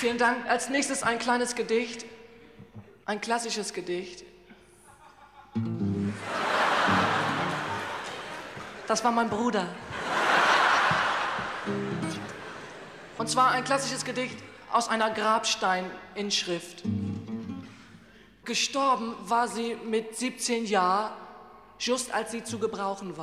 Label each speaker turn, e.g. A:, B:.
A: Vielen Dank. Als nächstes ein kleines Gedicht, ein klassisches Gedicht. Das war mein Bruder. Und zwar ein klassisches Gedicht aus einer Grabsteininschrift. Gestorben war sie mit 17 Jahren, just als sie zu gebrauchen war.